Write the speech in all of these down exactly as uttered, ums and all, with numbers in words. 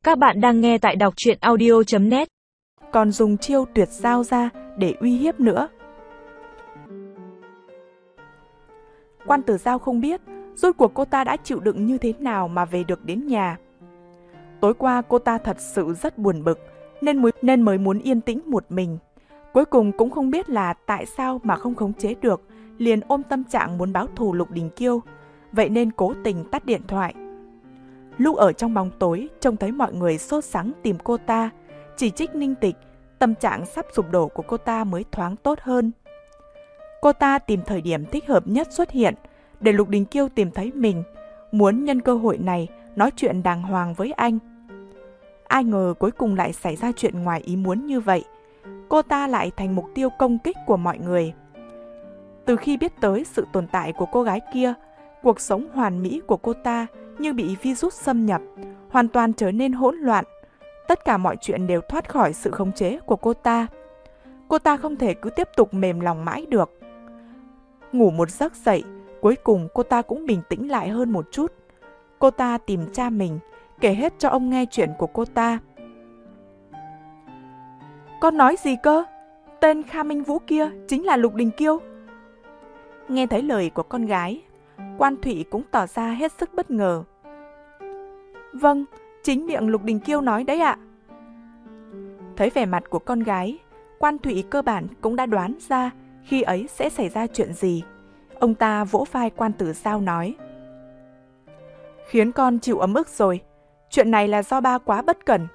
Các bạn đang nghe tại đọc truyện audio chấm net. Còn dùng chiêu tuyệt giao ra để uy hiếp nữa. Quan Tử Giao không biết rốt cuộc cô ta đã chịu đựng như thế nào mà về được đến nhà. Tối qua cô ta thật sự rất buồn bực nên mới, nên mới muốn yên tĩnh một mình. Cuối cùng cũng không biết là tại sao mà không khống chế được, liền ôm tâm trạng muốn báo thù Lục Đình Kiêu, vậy nên cố tình tắt điện thoại. Lúc ở trong bóng tối trông thấy mọi người sốt sắng tìm cô ta, chỉ trích Ninh Tịch, tâm trạng sắp sụp đổ của cô ta mới thoáng tốt hơn. Cô ta tìm thời điểm thích hợp nhất xuất hiện để Lục Đình Kiêu tìm thấy mình, muốn nhân cơ hội này nói chuyện đàng hoàng với anh. Ai ngờ cuối cùng lại xảy ra chuyện ngoài ý muốn như vậy, cô ta lại thành mục tiêu công kích của mọi người. Từ khi biết tới sự tồn tại của cô gái kia, cuộc sống hoàn mỹ của cô ta như bị virus xâm nhập, hoàn toàn trở nên hỗn loạn. Tất cả mọi chuyện đều thoát khỏi sự khống chế của cô ta. Cô ta không thể cứ tiếp tục mềm lòng mãi được. Ngủ một giấc dậy, cuối cùng cô ta cũng bình tĩnh lại hơn một chút. Cô ta tìm cha mình, kể hết cho ông nghe chuyện của cô ta. Con nói gì cơ? Tên Kha Minh Vũ kia chính là Lục Đình Kiêu. Nghe thấy lời của con gái, Quan Thụy cũng tỏ ra hết sức bất ngờ. Vâng, chính miệng Lục Đình Kiêu nói đấy ạ. Thấy vẻ mặt của con gái, Quan Thụy cơ bản cũng đã đoán ra khi ấy sẽ xảy ra chuyện gì. Ông ta vỗ vai Quan Tử Giao nói: Khiến con chịu ấm ức rồi, chuyện này là do ba quá bất cẩn.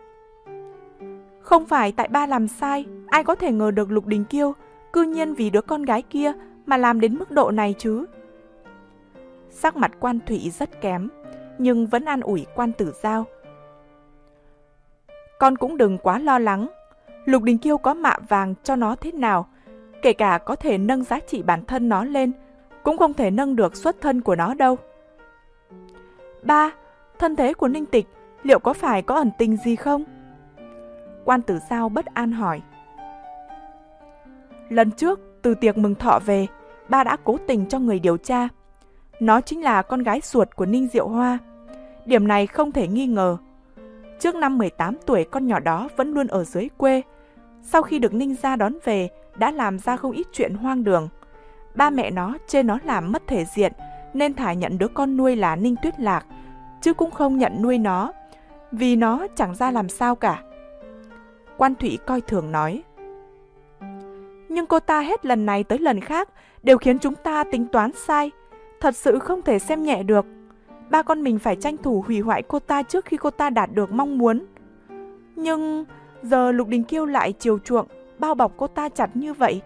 Không phải tại ba làm sai, ai có thể ngờ được Lục Đình Kiêu cư nhiên vì đứa con gái kia mà làm đến mức độ này chứ. Sắc mặt Quan Thụy rất kém, nhưng vẫn an ủi Quan Tử Giao. Con cũng đừng quá lo lắng, Lục Đình Kiêu có mạ vàng cho nó thế nào, kể cả có thể nâng giá trị bản thân nó lên, cũng không thể nâng được xuất thân của nó đâu. Ba, thân thế của Ninh Tịch liệu có phải có ẩn tình gì không? Quan Tử Giao bất an hỏi. Lần trước, từ tiệc mừng thọ về, ba đã cố tình cho người điều tra. Nó chính là con gái ruột của Ninh Diệu Hoa. Điểm này không thể nghi ngờ. Trước năm mười tám tuổi, con nhỏ đó vẫn luôn ở dưới quê. Sau khi được Ninh gia đón về, đã làm ra không ít chuyện hoang đường. Ba mẹ nó chê nó làm mất thể diện, nên thả nhận đứa con nuôi là Ninh Tuyết Lạc, chứ cũng không nhận nuôi nó, vì nó chẳng ra làm sao cả. Quan Thụy coi thường nói. Nhưng cô ta hết lần này tới lần khác đều khiến chúng ta tính toán sai, thật sự không thể xem nhẹ được. Ba con mình phải tranh thủ hủy hoại cô ta trước khi cô ta đạt được mong muốn. Nhưng giờ Lục Đình Kiêu lại chiều chuộng, bao bọc cô ta chặt như vậy.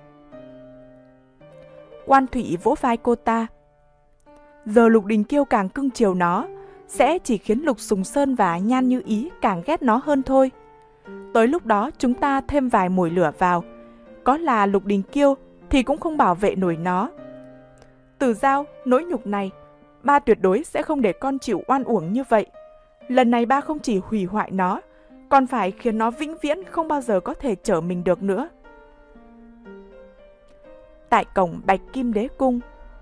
Quan Thụy vỗ vai cô ta. Giờ Lục Đình Kiêu càng cưng chiều nó, sẽ chỉ khiến Lục Sùng Sơn và Nhan Như Ý càng ghét nó hơn thôi. Tới lúc đó chúng ta thêm vài mồi lửa vào, có là Lục Đình Kiêu thì cũng không bảo vệ nổi nó. Tử Giao, nỗi nhục này, ba tuyệt đối sẽ không để con chịu oan uổng như vậy. Lần này ba không chỉ hủy hoại nó, còn phải khiến nó vĩnh viễn không bao giờ có thể trở mình được nữa. Tại cổng Bạch Kim Đế Cung.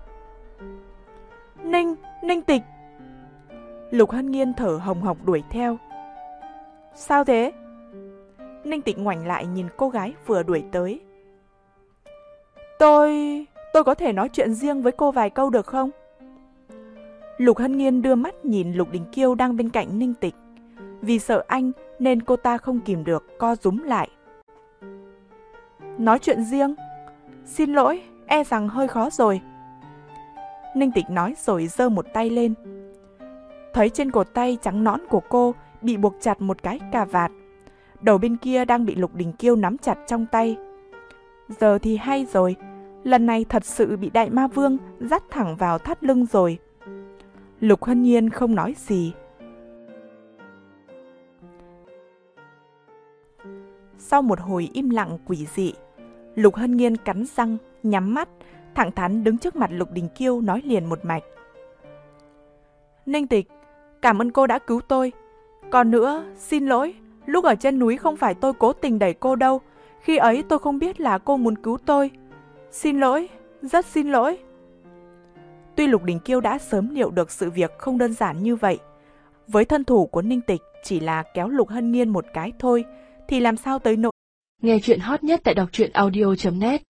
Ninh, Ninh Tịch. Lục Hân Nghiên thở hồng hộc đuổi theo. Sao thế? Ninh Tịch ngoảnh lại nhìn cô gái vừa đuổi tới. Tôi... tôi có thể nói chuyện riêng với cô vài câu được không? Lục Hân Nghiên đưa mắt nhìn Lục Đình Kiêu đang bên cạnh Ninh Tịch. Vì sợ anh nên cô ta không kìm được co rúm lại. Nói chuyện riêng? Xin lỗi, e rằng hơi khó rồi. Ninh Tịch nói rồi giơ một tay lên. Thấy trên cổ tay trắng nõn của cô bị buộc chặt một cái cà vạt. Đầu bên kia đang bị Lục Đình Kiêu nắm chặt trong tay. Giờ thì hay rồi, lần này thật sự bị Đại Ma Vương dắt thẳng vào thắt lưng rồi. Lục Hân Nhiên không nói gì. Sau một hồi im lặng quỷ dị, Lục Hân Nhiên cắn răng, nhắm mắt, thẳng thắn đứng trước mặt Lục Đình Kiêu nói liền một mạch. Ninh Tịch, cảm ơn cô đã cứu tôi. Còn nữa, xin lỗi, lúc ở trên núi không phải tôi cố tình đẩy cô đâu. Khi ấy tôi không biết là cô muốn cứu tôi. Xin lỗi, rất xin lỗi. Tuy Lục Đình Kiêu đã sớm liệu được sự việc không đơn giản như vậy, với thân thủ của Ninh Tịch chỉ là kéo Lục Hân Nghiên một cái thôi, thì làm sao tới nỗi. Nghe chuyện hot nhất tại đọc truyện audio chấm net